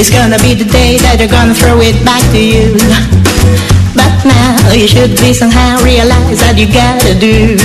It's gonna be the day that you're gonna throw it back to you. But now you should be somehow realize that you gotta do.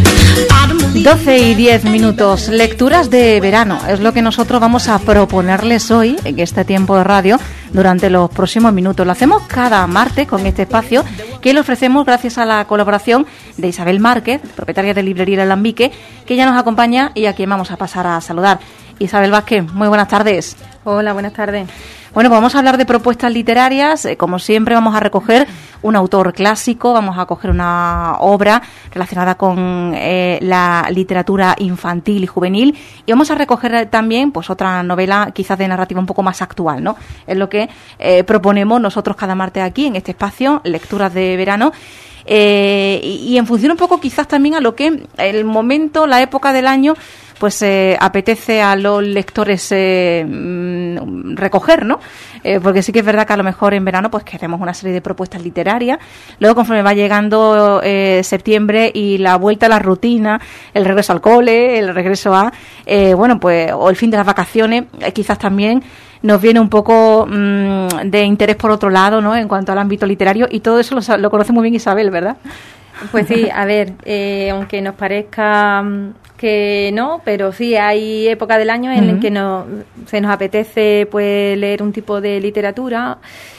12 y 10 minutos, lecturas de verano, es lo que nosotros vamos a proponerles hoy en este tiempo de radio durante los próximos minutos. Lo hacemos cada martes con este espacio que le ofrecemos gracias a la colaboración de Isabel Márquez, propietaria de Librería El Alambique, que ya nos acompaña y a quien vamos a pasar a saludar. Isabel Vázquez, muy buenas tardes. Hola, buenas tardes. Bueno, pues vamos a hablar de propuestas literarias. Como siempre, vamos a recoger un autor clásico, vamos a coger una obra relacionada con la literatura infantil y juvenil y vamos a recoger también pues otra novela quizás de narrativa un poco más actual, ¿no? Es lo que proponemos nosotros cada martes aquí en este espacio, Lecturas de Verano. Y en función un poco quizás también a lo que el momento, la época del año pues apetece a los lectores recoger, ¿no? Porque sí que es verdad que a lo mejor en verano pues queremos una serie de propuestas literarias, luego conforme va llegando septiembre y la vuelta a la rutina, el regreso al cole, el regreso a bueno, pues o el fin de las vacaciones, quizás también nos viene un poco de interés por otro lado, ¿no? En cuanto al ámbito literario, y todo eso lo conoce muy bien Isabel, ¿verdad? Pues sí, a ver, aunque nos parezca que no, pero sí hay época del año en que se nos apetece pues leer un tipo de literatura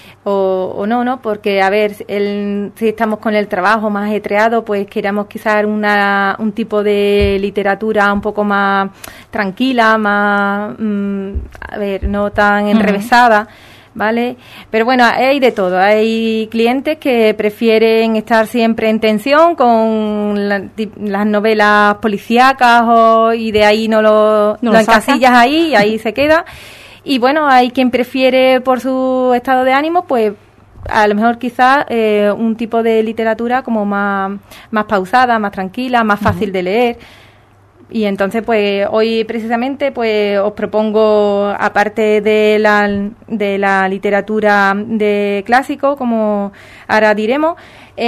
o no, porque a ver, si estamos con el trabajo más ajetreado, pues queramos quizás un tipo de literatura un poco más tranquila, más, a ver, no tan enrevesada, ¿vale? Pero bueno, hay de todo. Hay clientes que prefieren estar siempre en tensión con las novelas policíacas y de ahí no lo encasillas ahí y ahí se queda. Y bueno, hay quien prefiere por su estado de ánimo, pues a lo mejor quizás un tipo de literatura como más pausada, más tranquila, más fácil de leer. Y entonces, pues, hoy precisamente, pues, os propongo, aparte de la literatura de clásico, como ahora diremos,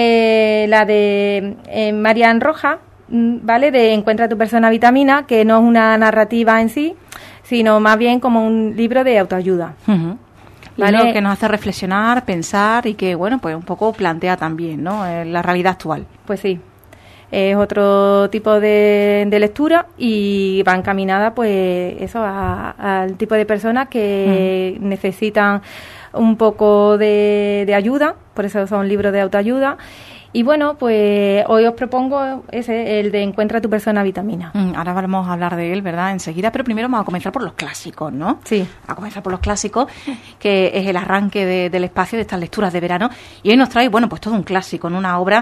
la de Marian Rojas, ¿vale? De Encuentra tu persona vitamina, que no es una narrativa en sí, sino más bien como un libro de autoayuda. ¿Vale? Que nos hace reflexionar, pensar y que, bueno, pues un poco plantea también, ¿no? La realidad actual. Pues sí. Es otro tipo de lectura y va encaminada pues eso al tipo de personas que necesitan un poco de ayuda, por eso son libros de autoayuda. Y bueno, pues hoy os propongo el de Encuentra tu persona vitamina. Ahora vamos a hablar de él, ¿verdad? Enseguida, pero primero vamos a comenzar por los clásicos, ¿no? Sí. A comenzar por los clásicos, que es el arranque del espacio de estas lecturas de verano. Y hoy nos trae, bueno, pues todo un clásico, en una obra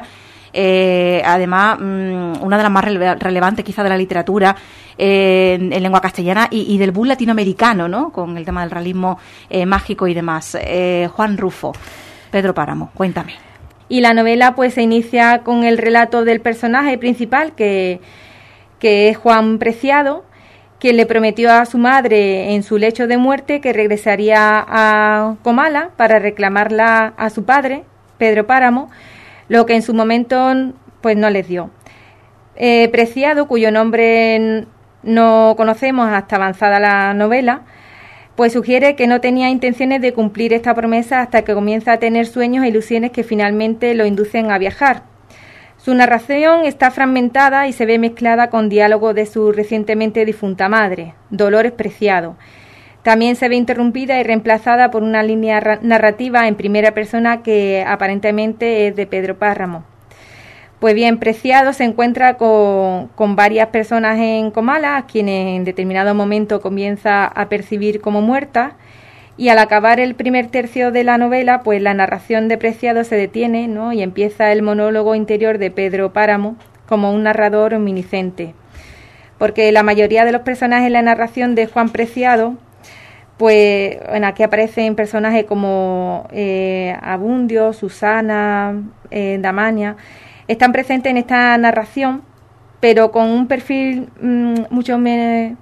además una de las más relevantes quizá de la literatura en lengua castellana y del boom latinoamericano, ¿no? Con el tema del realismo mágico y demás. Juan Rufo, Pedro Páramo, cuéntame. Y la novela pues se inicia con el relato del personaje principal que es Juan Preciado, quien le prometió a su madre en su lecho de muerte que regresaría a Comala para reclamarla a su padre, Pedro Páramo, lo que en su momento pues no les dio. Preciado, cuyo nombre no conocemos hasta avanzada la novela, pues sugiere que no tenía intenciones de cumplir esta promesa hasta que comienza a tener sueños e ilusiones que finalmente lo inducen a viajar. Su narración está fragmentada y se ve mezclada con diálogos de su recientemente difunta madre, Dolores Preciado. También se ve interrumpida y reemplazada por una línea narrativa en primera persona que aparentemente es de Pedro Páramo. Pues bien, Preciado se encuentra con varias personas en Comala, a quienes en determinado momento comienza a percibir como muertas, y al acabar el primer tercio de la novela, pues la narración de Preciado se detiene, ¿no? Y empieza el monólogo interior de Pedro Páramo como un narrador omnisciente. Porque la mayoría de los personajes en la narración de Juan Preciado, pues bueno, aquí aparecen personajes como Abundio, Susana, Damaña, están presentes en esta narración, pero con un perfil mucho menos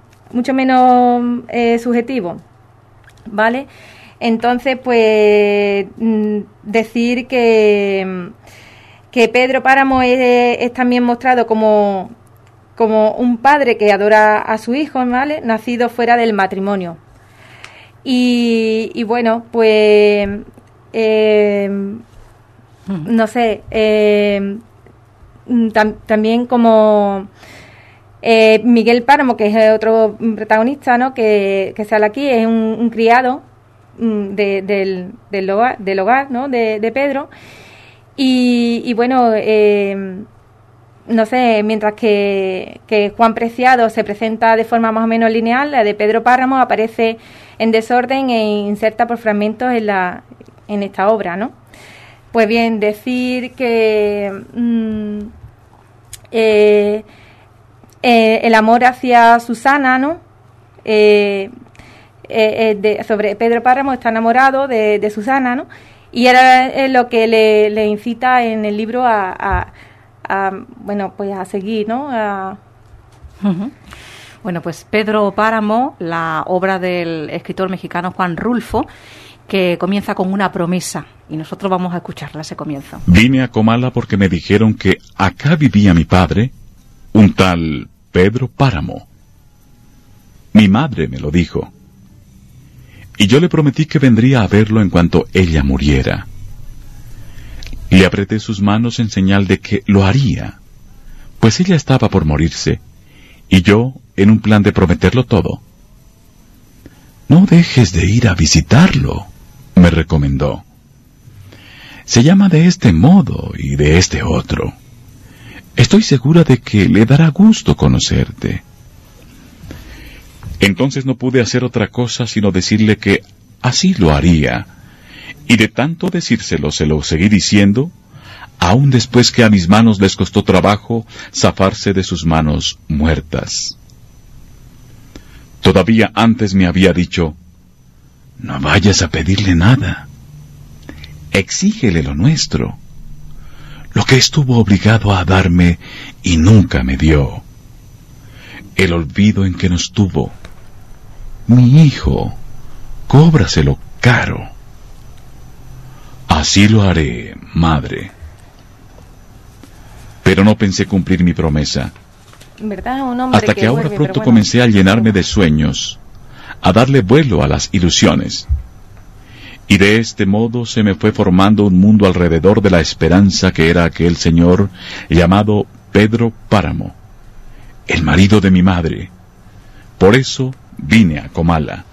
subjetivo, ¿vale? Entonces, pues decir que Pedro Páramo es también mostrado como un padre que adora a su hijo, ¿vale? Nacido fuera del matrimonio. Y bueno, pues no sé, también como Miguel Páramo, que es otro protagonista, ¿no? que sale aquí, es un criado del hogar, ¿no? de Pedro. Y bueno, no sé, mientras que Juan Preciado se presenta de forma más o menos lineal, la de Pedro Páramo aparece en desorden e inserta por fragmentos en esta obra, ¿no? Pues bien, decir que el amor hacia Susana, ¿no? Sobre Pedro Páramo está enamorado de Susana, ¿no? Y era lo que le incita en el libro a bueno, pues a seguir, ¿no? Uh-huh. Bueno, pues Pedro Páramo, la obra del escritor mexicano Juan Rulfo, que comienza con una promesa, y nosotros vamos a escucharla, ese comienzo. Vine a Comala porque me dijeron que acá vivía mi padre, un tal Pedro Páramo. Mi madre me lo dijo. Y yo le prometí que vendría a verlo en cuanto ella muriera. Le apreté sus manos en señal de que lo haría, pues ella estaba por morirse, y yo en un plan de prometerlo todo. No dejes de ir a visitarlo, me recomendó. Se llama de este modo y de este otro. Estoy segura de que le dará gusto conocerte. Entonces no pude hacer otra cosa sino decirle que así lo haría, y de tanto decírselo se lo seguí diciendo, aun después que a mis manos les costó trabajo zafarse de sus manos muertas. Todavía antes me había dicho, no vayas a pedirle nada, exígele lo nuestro, lo que estuvo obligado a darme y nunca me dio, el olvido en que nos tuvo. Mi hijo, cóbraselo caro. Así lo haré, madre. Pero no pensé cumplir mi promesa. ¿Verdad? Un hombre hasta que ahora vuelve, pronto bueno. comencé a llenarme de sueños, a darle vuelo a las ilusiones. Y de este modo se me fue formando un mundo alrededor de la esperanza que era aquel señor llamado Pedro Páramo, el marido de mi madre. Por eso vine a Comala.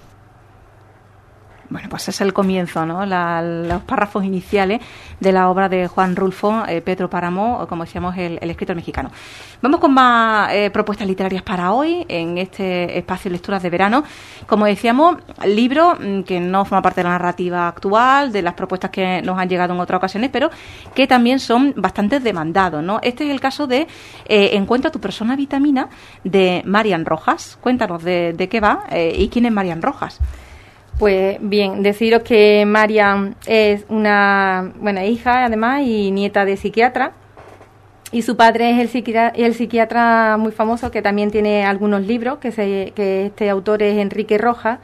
Bueno, pues es el comienzo, ¿no? Los párrafos iniciales de la obra de Juan Rulfo, Pedro Páramo, o como decíamos, el escritor mexicano. Vamos con más propuestas literarias para hoy, en este espacio de lecturas de verano. Como decíamos, libro que no forma parte de la narrativa actual, de las propuestas que nos han llegado en otras ocasiones, pero que también son bastante demandados, ¿no? Este es el caso de Encuentra tu persona vitamina, de Marian Rojas. Cuéntanos de qué va y quién es Marian Rojas. Pues bien, deciros que Marian es una buena hija, además, y nieta de psiquiatra. Y su padre es el psiquiatra muy famoso, que también tiene algunos libros, que este autor es Enrique Rojas.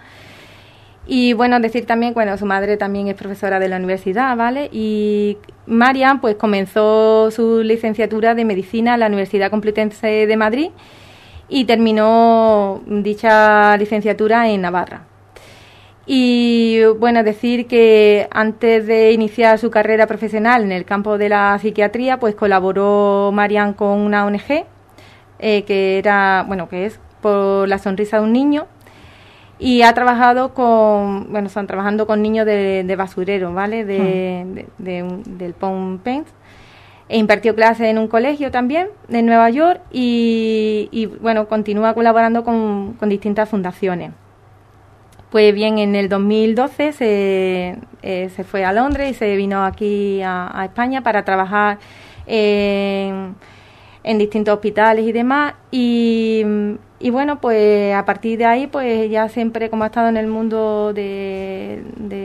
Y bueno, decir también, bueno, su madre también es profesora de la universidad, ¿vale? Y Marian, pues comenzó su licenciatura de medicina en la Universidad Complutense de Madrid y terminó dicha licenciatura en Navarra. Y bueno, decir que antes de iniciar su carrera profesional en el campo de la psiquiatría, pues colaboró Marian con una ONG que es Por la sonrisa de un niño, y ha trabajado están trabajando con niños de basureros, ¿vale? Del Palm Plains. E impartió clases en un colegio también en Nueva York y bueno, continúa colaborando con distintas fundaciones. Pues bien, en el 2012 se fue a Londres y se vino aquí a España para trabajar en distintos hospitales y demás. Y bueno, pues a partir de ahí, pues ya siempre, como ha estado en el mundo de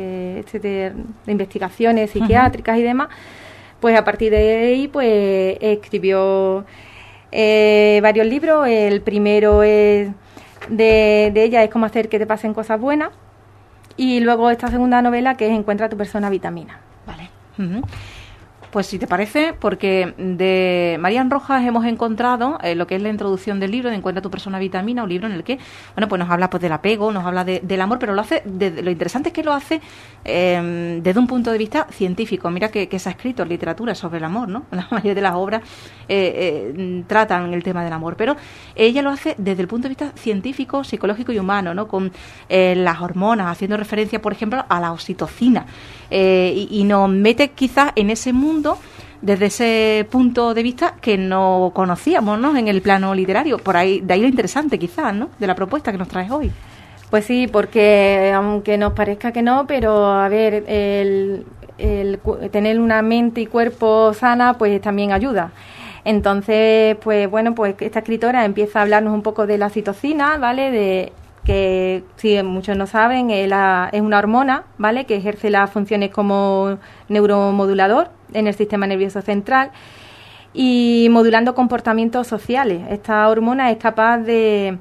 investigaciones psiquiátricas y demás, pues a partir de ahí, pues escribió varios libros. El primero es de ella, es Cómo hacer que te pasen cosas buenas, y luego esta segunda novela, que es Encuentra tu persona vitamina. Vale. pues si te parece, porque de Marian Rojas hemos encontrado lo que es la introducción del libro de Encuentra tu persona vitamina, un libro en el que, bueno, pues nos habla pues del apego, nos habla del amor, pero lo hace, lo interesante es que lo hace desde un punto de vista científico. Mira que se ha escrito literatura sobre el amor, ¿no? La mayoría de las obras tratan el tema del amor, pero ella lo hace desde el punto de vista científico, psicológico y humano, ¿no? Con las hormonas, haciendo referencia, por ejemplo, a la oxitocina, y nos mete quizás en ese mundo desde ese punto de vista que no conocíamos, ¿no? En el plano literario. Por ahí, de ahí lo interesante quizás, ¿no? De la propuesta que nos traes hoy. Pues sí, porque aunque nos parezca que no, pero a ver, el tener una mente y cuerpo sana, pues también ayuda. Entonces, pues bueno, pues esta escritora empieza a hablarnos un poco de la oxitocina, ¿vale? De que, si muchos no saben, es una hormona, ¿vale? Que ejerce las funciones como neuromodulador en el sistema nervioso central y modulando comportamientos sociales. Esta hormona es capaz de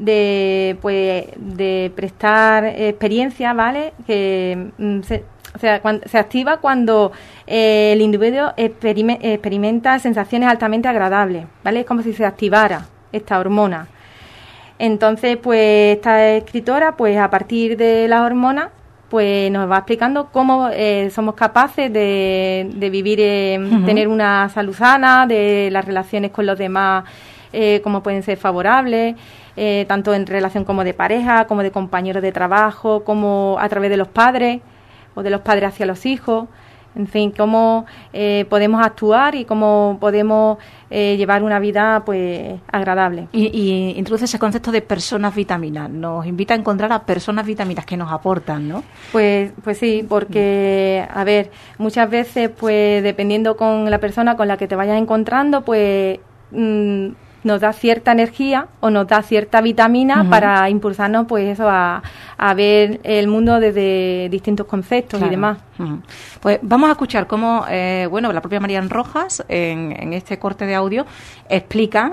prestar experiencia, ¿vale? Que se activa cuando el individuo experimenta sensaciones altamente agradables, ¿vale? Es como si se activara esta hormona. Entonces, pues esta escritora, pues a partir de las hormonas, pues nos va explicando cómo somos capaces de vivir, tener una salud sana, de las relaciones con los demás, cómo pueden ser favorables, tanto en relación como de pareja, como de compañeros de trabajo, como a través de los padres o de los padres hacia los hijos. En fin, cómo podemos actuar y cómo podemos llevar una vida pues agradable. Y introduce ese concepto de personas vitaminas. Nos invita a encontrar a personas vitaminas que nos aportan, ¿no? Pues sí, porque, a ver, muchas veces, pues dependiendo con la persona con la que te vayas encontrando, pues nos da cierta energía o nos da cierta vitamina para impulsarnos, pues eso, a ver el mundo desde distintos conceptos, claro, y demás. Pues vamos a escuchar cómo, la propia Marian Rojas, en este corte de audio, explica,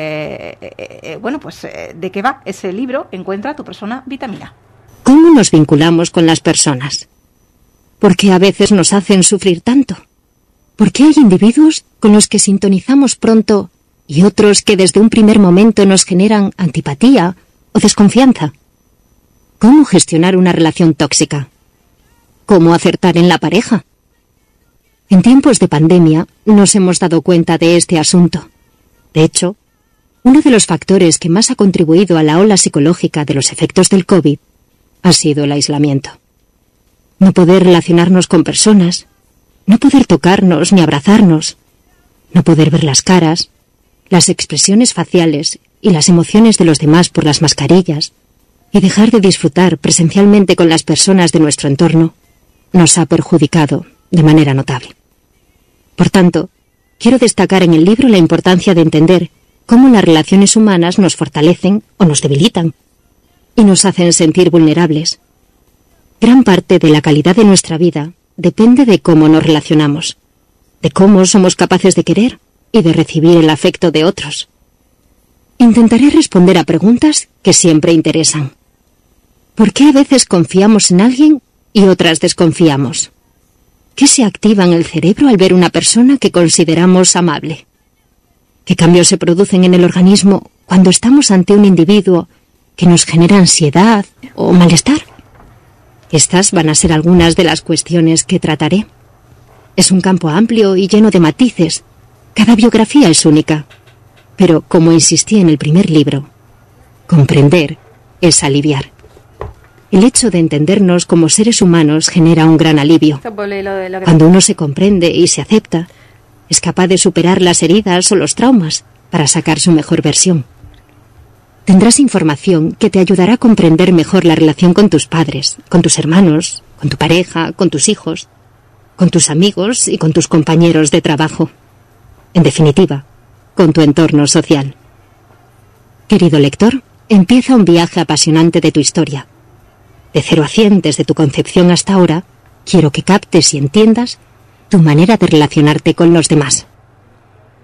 de qué va ese libro, Encuentra tu persona vitamina. ¿Cómo nos vinculamos con las personas? ¿Por qué a veces nos hacen sufrir tanto? ¿Por qué hay individuos con los que sintonizamos pronto y otros que desde un primer momento nos generan antipatía o desconfianza? ¿Cómo gestionar una relación tóxica? ¿Cómo acertar en la pareja? En tiempos de pandemia nos hemos dado cuenta de este asunto. De hecho, uno de los factores que más ha contribuido a la ola psicológica de los efectos del COVID ha sido el aislamiento. No poder relacionarnos con personas, no poder tocarnos ni abrazarnos, no poder ver las caras, las expresiones faciales y las emociones de los demás por las mascarillas, y dejar de disfrutar presencialmente con las personas de nuestro entorno, nos ha perjudicado de manera notable. Por tanto, quiero destacar en el libro la importancia de entender cómo las relaciones humanas nos fortalecen o nos debilitan, y nos hacen sentir vulnerables. Gran parte de la calidad de nuestra vida depende de cómo nos relacionamos, de cómo somos capaces de querer y de recibir el afecto de otros. Intentaré responder a preguntas que siempre interesan. ¿Por qué a veces confiamos en alguien y otras desconfiamos? ¿Qué se activa en el cerebro al ver una persona que consideramos amable? ¿Qué cambios se producen en el organismo cuando estamos ante un individuo que nos genera ansiedad o malestar? Estas van a ser algunas de las cuestiones que trataré. Es un campo amplio y lleno de matices. Cada biografía es única. Pero, como insistí en el primer libro, comprender es aliviar. El hecho de entendernos como seres humanos genera un gran alivio. Cuando uno se comprende y se acepta, es capaz de superar las heridas o los traumas para sacar su mejor versión. Tendrás información que te ayudará a comprender mejor la relación con tus padres, con tus hermanos, con tu pareja, con tus hijos, con tus amigos y con tus compañeros de trabajo. En definitiva, con tu entorno social. Querido lector, empieza un viaje apasionante de tu historia. De 0 a 100, desde tu concepción hasta ahora, quiero que captes y entiendas tu manera de relacionarte con los demás.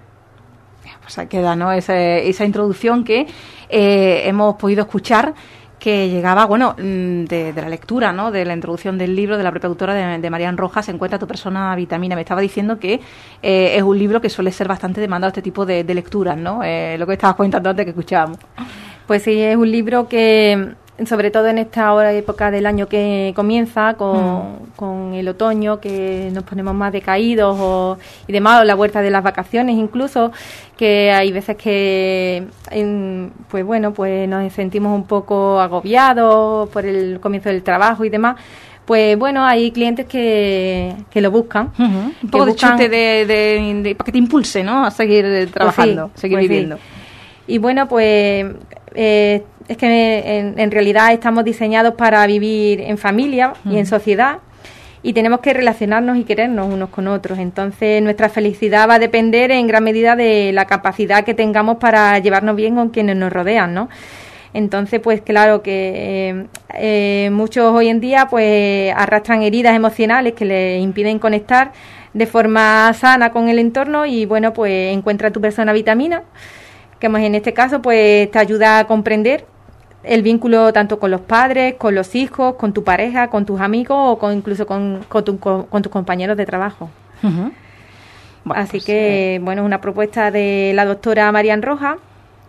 Pues ahí queda, ¿no? Esa introducción que hemos podido escuchar que llegaba, bueno, de la lectura, ¿no?, de la introducción del libro de la propia autora de Marian Rojas, Encuentra tu persona vitamina. Me estaba diciendo que es un libro que suele ser bastante demandado este tipo de lecturas, ¿no? Lo que estabas comentando antes que escuchábamos. Pues sí, es un libro que, sobre todo en esta época del año que comienza, con el otoño, que nos ponemos más decaídos y demás, o la vuelta de las vacaciones incluso, que hay veces que, pues bueno, pues nos sentimos un poco agobiados por el comienzo del trabajo y demás. Pues bueno, hay clientes que lo buscan. Un poco de chute para que te impulse, ¿no?, a seguir trabajando, pues seguir viviendo. Sí. Y bueno, pues es que en realidad estamos diseñados para vivir en familia y en sociedad, y tenemos que relacionarnos y querernos unos con otros. Entonces nuestra felicidad va a depender en gran medida de la capacidad que tengamos para llevarnos bien con quienes nos rodean, ¿no? Entonces, pues claro que muchos hoy en día pues arrastran heridas emocionales que les impiden conectar de forma sana con el entorno, y bueno, pues Encuentra tu persona vitamina, que en este caso pues te ayuda a comprender el vínculo tanto con los padres, con los hijos, con tu pareja, con tus amigos o incluso con tus compañeros de trabajo. Bueno, así que, bueno, es una propuesta de la doctora Marian Rojas,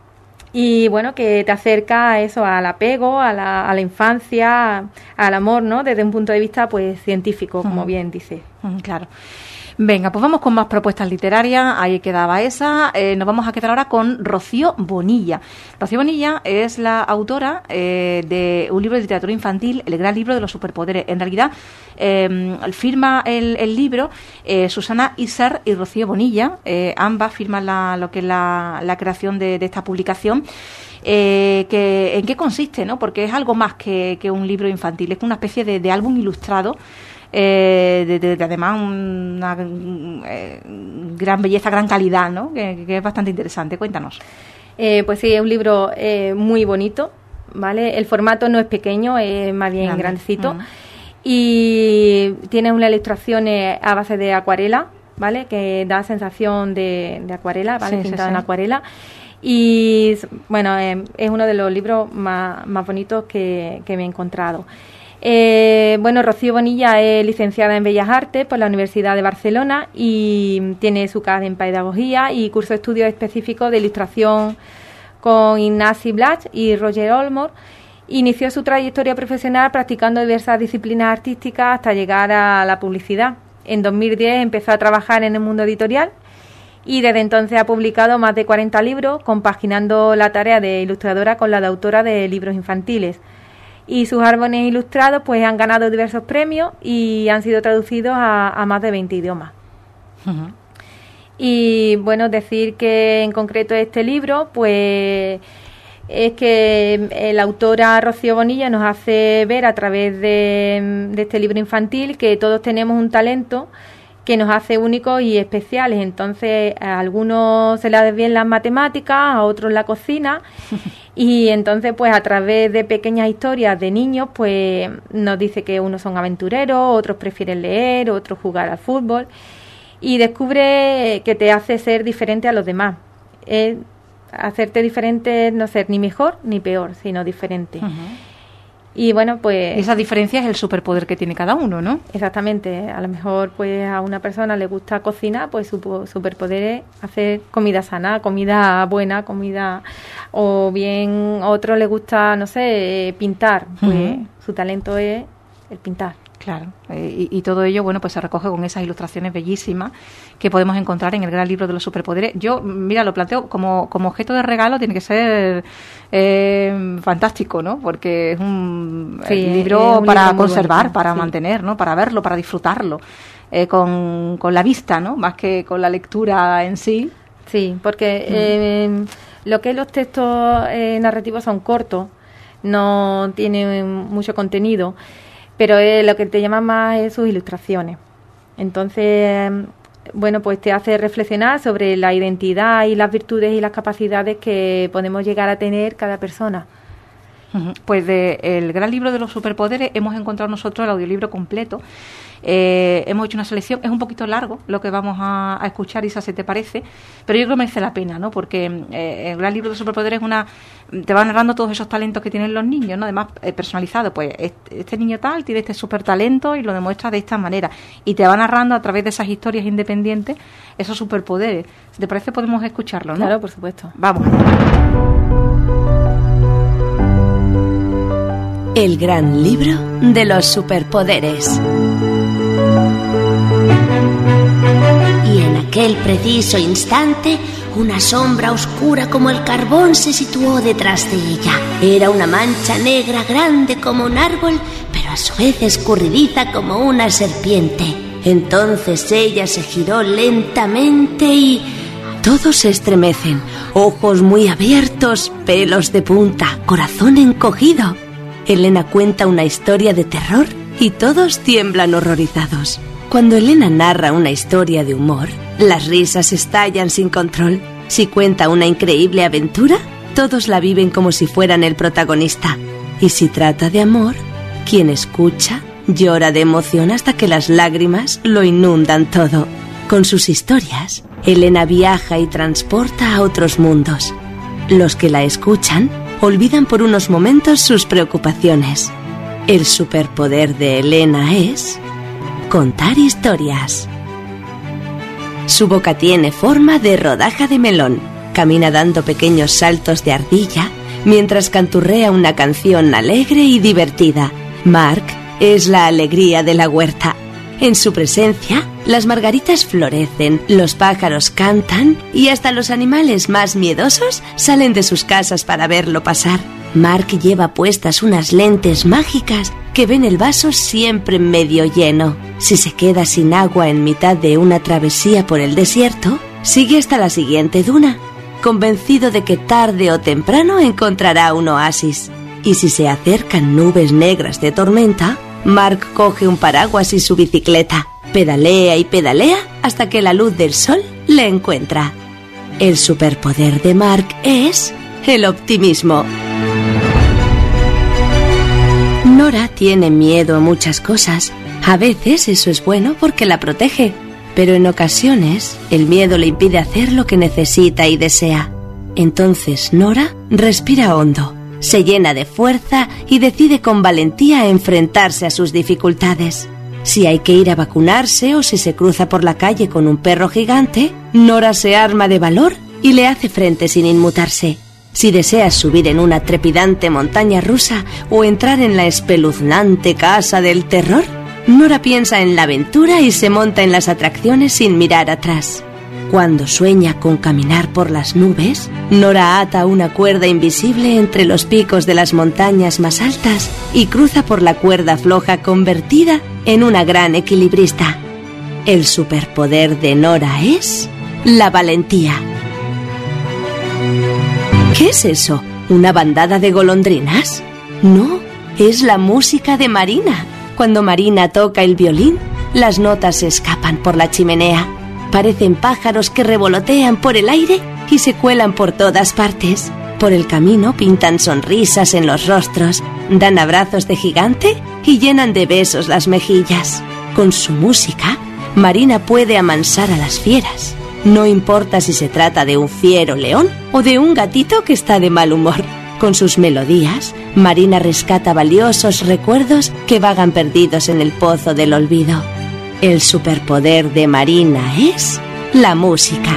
y bueno, que te acerca a eso, al apego, a la infancia, al amor, ¿no?, desde un punto de vista pues científico, como bien dice. Claro. Venga, pues vamos con más propuestas literarias. Ahí quedaba esa. Nos vamos a quedar ahora con Rocío Bonilla. Rocío Bonilla es la autora de un libro de literatura infantil, El gran libro de los superpoderes. En realidad, firma el libro Susana Isern y Rocío Bonilla. Ambas firman lo que es la creación de esta publicación. ¿En qué consiste, ¿no? Porque es algo más que un libro infantil. Es una especie de álbum ilustrado, además una gran belleza, gran calidad, ¿no? Que es bastante interesante. Cuéntanos. Pues sí, es un libro muy bonito, ¿vale? El formato no es pequeño, es más bien grandecito. Y tiene unas ilustraciones a base de acuarela, ¿vale? Que da sensación de acuarela, ¿vale? Pintado en acuarela. Y bueno, es uno de los libros más bonitos que me he encontrado. Bueno, Rocío Bonilla es licenciada en Bellas Artes por la Universidad de Barcelona y tiene su CAD en Pedagogía y curso de estudios específicos de ilustración con Ignasi Blach y Roger Olmor. Inició su trayectoria profesional practicando diversas disciplinas artísticas hasta llegar a la publicidad. En 2010 empezó a trabajar en el mundo editorial y desde entonces ha publicado más de 40 libros, compaginando la tarea de ilustradora con la de autora de libros infantiles. Y sus álbumes ilustrados pues han ganado diversos premios y han sido traducidos a más de 20 idiomas. Y bueno, decir que en concreto este libro pues es que la autora Rocío Bonilla nos hace ver a través de este libro infantil que todos tenemos un talento que nos hace únicos y especiales. Entonces a algunos se les da bien las matemáticas, a otros la cocina, y entonces pues a través de pequeñas historias de niños pues nos dice que unos son aventureros, otros prefieren leer, otros jugar al fútbol, y descubre que te hace ser diferente a los demás. Hacerte diferente, no ser ni mejor ni peor, sino diferente. Y bueno, pues... Esa diferencia es el superpoder que tiene cada uno, ¿no? Exactamente. A lo mejor pues a una persona le gusta cocinar, pues su superpoder es hacer comida sana, comida buena, comida... O bien a otro le gusta, no sé, pintar, pues su talento es el pintar. Claro, y todo ello, bueno, pues se recoge con esas ilustraciones bellísimas que podemos encontrar en el gran libro de los superpoderes. Yo, mira, lo planteo como objeto de regalo, tiene que ser fantástico, ¿no? Porque es un libro para conservar, bonito, para mantener, ¿no? Para verlo, para disfrutarlo, con la vista, ¿no? Más que con la lectura en sí. Sí, porque lo que los textos narrativos son cortos, no tienen mucho contenido, pero lo que te llama más es sus ilustraciones. Entonces, bueno, pues te hace reflexionar sobre la identidad y las virtudes y las capacidades que podemos llegar a tener cada persona. Pues del gran libro de los superpoderes hemos encontrado nosotros el audiolibro completo. Hemos hecho una selección, es un poquito largo lo que vamos a escuchar, Isa, ¿se te parece? Pero yo creo que merece la pena, ¿no? Porque el gran libro de superpoderes te va narrando todos esos talentos que tienen los niños, ¿no? Además, personalizado, pues este niño tal tiene este super talento y lo demuestra de esta manera. Y te va narrando a través de esas historias independientes esos superpoderes. Si te parece, podemos escucharlo, ¿no? Claro, por supuesto. Vamos. El gran libro de los superpoderes. Y en aquel preciso instante, una sombra oscura como el carbón se situó detrás de ella. Era una mancha negra grande como un árbol, pero a su vez escurridiza como una serpiente. Entonces ella se giró lentamente y... Todos se estremecen, ojos muy abiertos, pelos de punta, corazón encogido. Elena cuenta una historia de terror y todos tiemblan horrorizados. Cuando Elena narra una historia de humor, las risas estallan sin control. Si cuenta una increíble aventura, todos la viven como si fueran el protagonista. Y si trata de amor, quien escucha llora de emoción hasta que las lágrimas lo inundan todo. Con sus historias, Elena viaja y transporta a otros mundos. Los que la escuchan olvidan por unos momentos sus preocupaciones. El superpoder de Elena es contar historias. Su boca tiene forma de rodaja de melón. Camina dando pequeños saltos de ardilla mientras canturrea una canción alegre y divertida. Mark es la alegría de la huerta. En su presencia, las margaritas florecen, los pájaros cantan y hasta los animales más miedosos salen de sus casas para verlo pasar. Mark lleva puestas unas lentes mágicas que ven el vaso siempre medio lleno. Si se queda sin agua en mitad de una travesía por el desierto, sigue hasta la siguiente duna, convencido de que tarde o temprano encontrará un oasis. Y si se acercan nubes negras de tormenta, Mark coge un paraguas y su bicicleta, pedalea y pedalea hasta que la luz del sol le encuentra. El superpoder de Mark es el optimismo. Nora tiene miedo a muchas cosas. A veces eso es bueno porque la protege, pero en ocasiones el miedo le impide hacer lo que necesita y desea. Entonces Nora respira hondo, se llena de fuerza y decide con valentía enfrentarse a sus dificultades. Si hay que ir a vacunarse o si se cruza por la calle con un perro gigante, Nora se arma de valor y le hace frente sin inmutarse. Si deseas subir en una trepidante montaña rusa o entrar en la espeluznante casa del terror, Nora piensa en la aventura y se monta en las atracciones sin mirar atrás. Cuando sueña con caminar por las nubes, Nora ata una cuerda invisible entre los picos de las montañas más altas y cruza por la cuerda floja convertida en una gran equilibrista. El superpoder de Nora es la valentía. ¿Qué es eso? ¿Una bandada de golondrinas? No, es la música de Marina. Cuando Marina toca el violín, las notas se escapan por la chimenea. Parecen pájaros que revolotean por el aire y se cuelan por todas partes. Por el camino pintan sonrisas en los rostros, dan abrazos de gigante y llenan de besos las mejillas. Con su música, Marina puede amansar a las fieras. No importa si se trata de un fiero león o de un gatito que está de mal humor. Con sus melodías, Marina rescata valiosos recuerdos que vagan perdidos en el pozo del olvido. El superpoder de Marina es la música.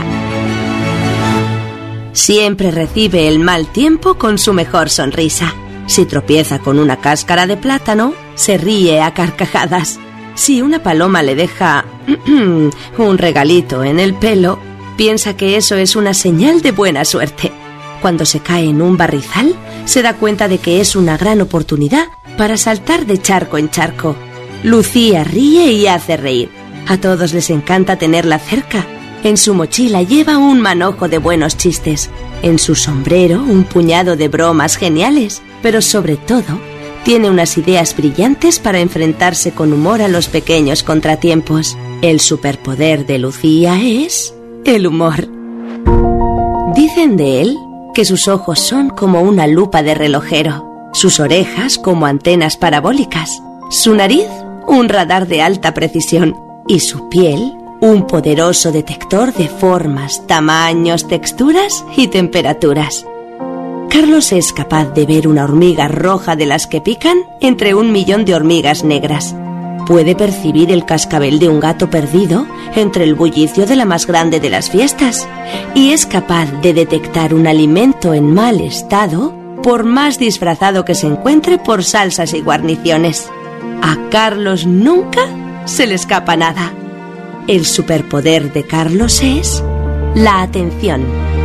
Siempre recibe el mal tiempo con su mejor sonrisa. Si tropieza con una cáscara de plátano, se ríe a carcajadas. Si una paloma le deja un regalito en el pelo, piensa que eso es una señal de buena suerte. Cuando se cae en un barrizal, se da cuenta de que es una gran oportunidad para saltar de charco en charco. Lucía ríe y hace reír. A todos les encanta tenerla cerca. En su mochila lleva un manojo de buenos chistes. En su sombrero un puñado de bromas geniales. Pero sobre todo, tiene unas ideas brillantes para enfrentarse con humor a los pequeños contratiempos. El superpoder de Lucía es el humor. Dicen de él que sus ojos son como una lupa de relojero. sus orejas como antenas parabólicas, su nariz un radar de alta precisión y su piel un poderoso detector de formas, tamaños, texturas y temperaturas. Carlos es capaz de ver una hormiga roja de las que pican entre 1.000.000 de hormigas negras. Puede percibir el cascabel de un gato perdido entre el bullicio de la más grande de las fiestas y es capaz de detectar un alimento en mal estado por más disfrazado que se encuentre por salsas y guarniciones. A Carlos nunca se le escapa nada. El superpoder de Carlos es la atención.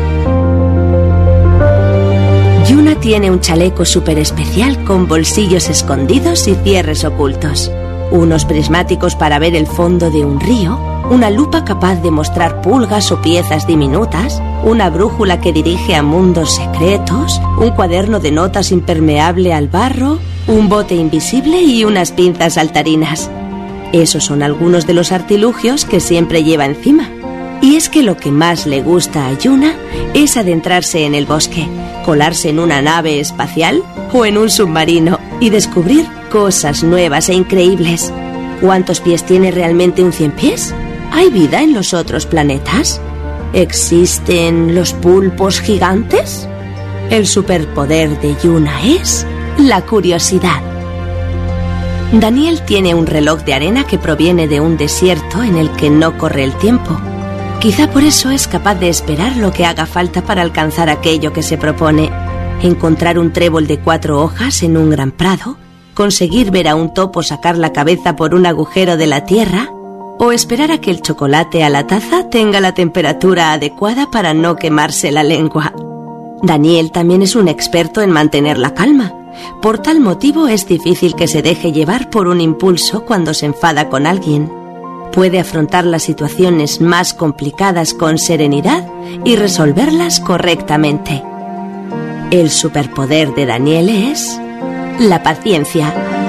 Yuna tiene un chaleco súper especial con bolsillos escondidos y cierres ocultos, unos prismáticos para ver el fondo de un río, una lupa capaz de mostrar pulgas o piezas diminutas, una brújula que dirige a mundos secretos, un cuaderno de notas impermeable al barro, un bote invisible y unas pinzas saltarinas. Esos son algunos de los artilugios que siempre lleva encima. Y es que lo que más le gusta a Yuna es adentrarse en el bosque, colarse en una nave espacial o en un submarino y descubrir cosas nuevas e increíbles. ¿Cuántos pies tiene realmente un 100 pies? ¿Hay vida en los otros planetas? ¿Existen los pulpos gigantes? El superpoder de Yuna es la curiosidad. Daniel tiene un reloj de arena que proviene de un desierto en el que no corre el tiempo. Quizá por eso es capaz de esperar lo que haga falta para alcanzar aquello que se propone. Encontrar un trébol de 4 hojas en un gran prado, conseguir ver a un topo sacar la cabeza por un agujero de la tierra, o esperar a que el chocolate a la taza tenga la temperatura adecuada para no quemarse la lengua. Daniel también es un experto en mantener la calma. Por tal motivo es difícil que se deje llevar por un impulso cuando se enfada con alguien. Puede afrontar las situaciones más complicadas con serenidad y resolverlas correctamente. El superpoder de Daniel es la paciencia.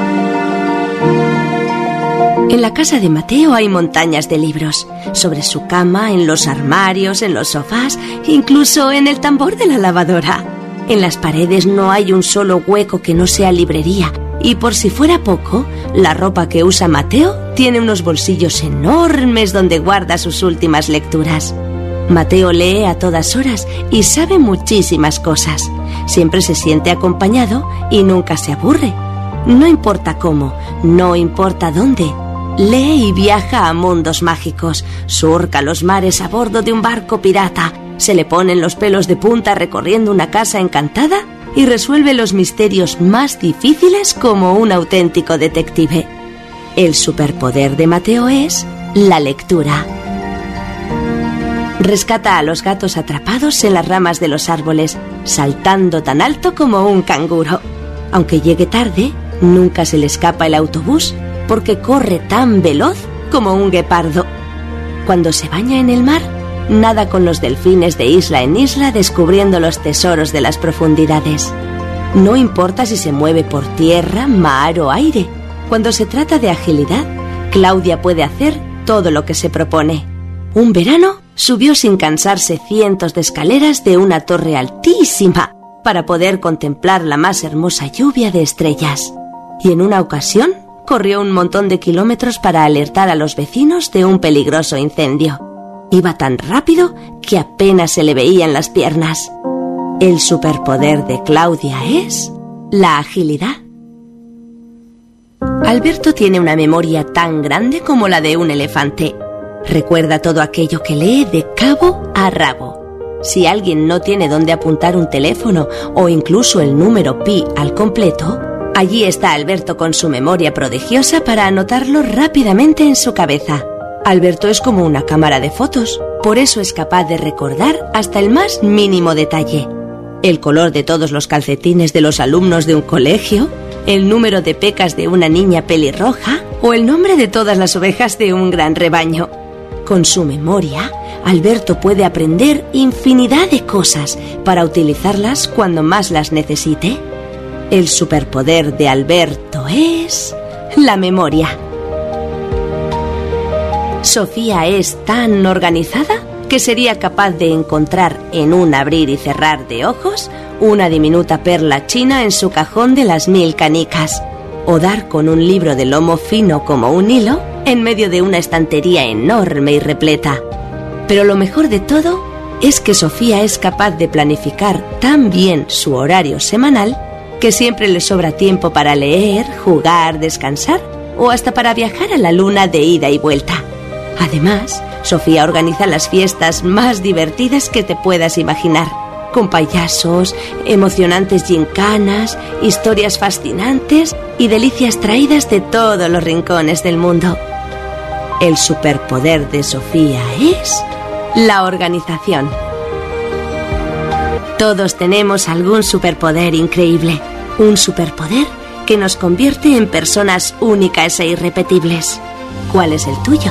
En la casa de Mateo hay montañas de libros. Sobre su cama, en los armarios, en los sofás, incluso en el tambor de la lavadora. En las paredes no hay un solo hueco que no sea librería. Y por si fuera poco, la ropa que usa Mateo tiene unos bolsillos enormes donde guarda sus últimas lecturas. Mateo lee a todas horas y sabe muchísimas cosas. Siempre se siente acompañado y nunca se aburre. No importa cómo, no importa dónde. Lee y viaja a mundos mágicos, surca los mares a bordo de un barco pirata, se le ponen los pelos de punta recorriendo una casa encantada y resuelve los misterios más difíciles como un auténtico detective. El superpoder de Mateo es la lectura. Rescata a los gatos atrapados en las ramas de los árboles, saltando tan alto como un canguro. Aunque llegue tarde, nunca se le escapa el autobús, porque corre tan veloz como un guepardo. Cuando se baña en el mar, nada con los delfines de isla en isla descubriendo los tesoros de las profundidades. No importa si se mueve por tierra, mar o aire. Cuando se trata de agilidad, Claudia puede hacer todo lo que se propone. Un verano subió sin cansarse cientos de escaleras de una torre altísima para poder contemplar la más hermosa lluvia de estrellas. Y en una ocasión corrió un montón de kilómetros para alertar a los vecinos de un peligroso incendio. Iba tan rápido que apenas se le veían las piernas. El superpoder de Claudia es la agilidad. Alberto tiene una memoria tan grande como la de un elefante. Recuerda todo aquello que lee de cabo a rabo. Si alguien no tiene dónde apuntar un teléfono o incluso el número pi al completo, allí está Alberto con su memoria prodigiosa para anotarlo rápidamente en su cabeza. Alberto es como una cámara de fotos, por eso es capaz de recordar hasta el más mínimo detalle. El color de todos los calcetines de los alumnos de un colegio, el número de pecas de una niña pelirroja o el nombre de todas las ovejas de un gran rebaño. Con su memoria, Alberto puede aprender infinidad de cosas para utilizarlas cuando más las necesite. El superpoder de Alberto es la memoria. Sofía es tan organizada que sería capaz de encontrar en un abrir y cerrar de ojos una diminuta perla china en su cajón de las 1000 canicas, o dar con un libro de lomo fino como un hilo en medio de una estantería enorme y repleta. Pero lo mejor de todo es que Sofía es capaz de planificar tan bien su horario semanal que siempre le sobra tiempo para leer, jugar, descansar o hasta para viajar a la luna de ida y vuelta. Además, Sofía organiza las fiestas más divertidas que te puedas imaginar, con payasos, emocionantes gincanas, historias fascinantes y delicias traídas de todos los rincones del mundo. El superpoder de Sofía es la organización. Todos tenemos algún superpoder increíble, un superpoder que nos convierte en personas únicas e irrepetibles. ¿Cuál es el tuyo?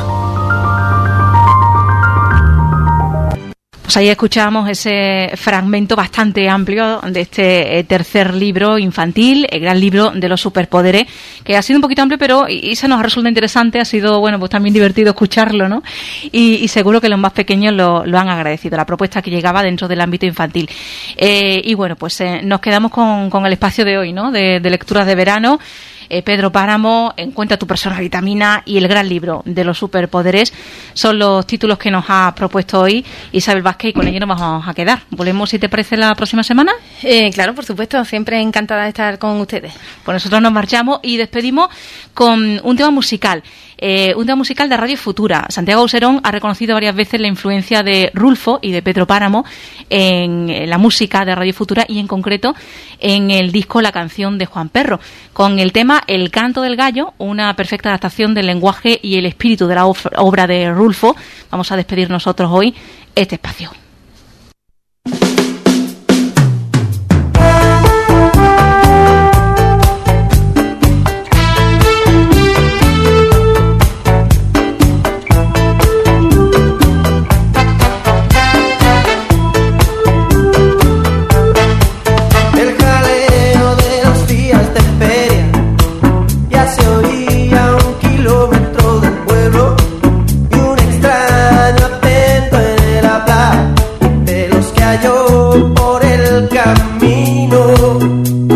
Pues ahí escuchábamos ese fragmento bastante amplio de este tercer libro infantil, el gran libro de los superpoderes, que ha sido un poquito amplio, pero y se nos resulta interesante, ha sido, bueno, pues también divertido escucharlo, ¿no? Y seguro que los más pequeños lo han agradecido, la propuesta que llegaba dentro del ámbito infantil. Y bueno, pues nos quedamos con el espacio de hoy, ¿no? De lecturas de verano. Pedro Páramo, Encuentra tu persona vitamina y el gran libro de los superpoderes son los títulos que nos ha propuesto hoy Isabel Vázquez, y con ello nos vamos a quedar. ¿Volvemos, si te parece, la próxima semana? Claro, por supuesto, siempre encantada de estar con ustedes. Pues nosotros nos marchamos y despedimos con un tema musical. Un tema musical de Radio Futura. Santiago Auserón ha reconocido varias veces la influencia de Rulfo y de Pedro Páramo en la música de Radio Futura, y en concreto en el disco La canción de Juan Perro, con el tema El canto del gallo, una perfecta adaptación del lenguaje y el espíritu de la obra de Rulfo. Vamos a despedir nosotros hoy este espacio. Por el camino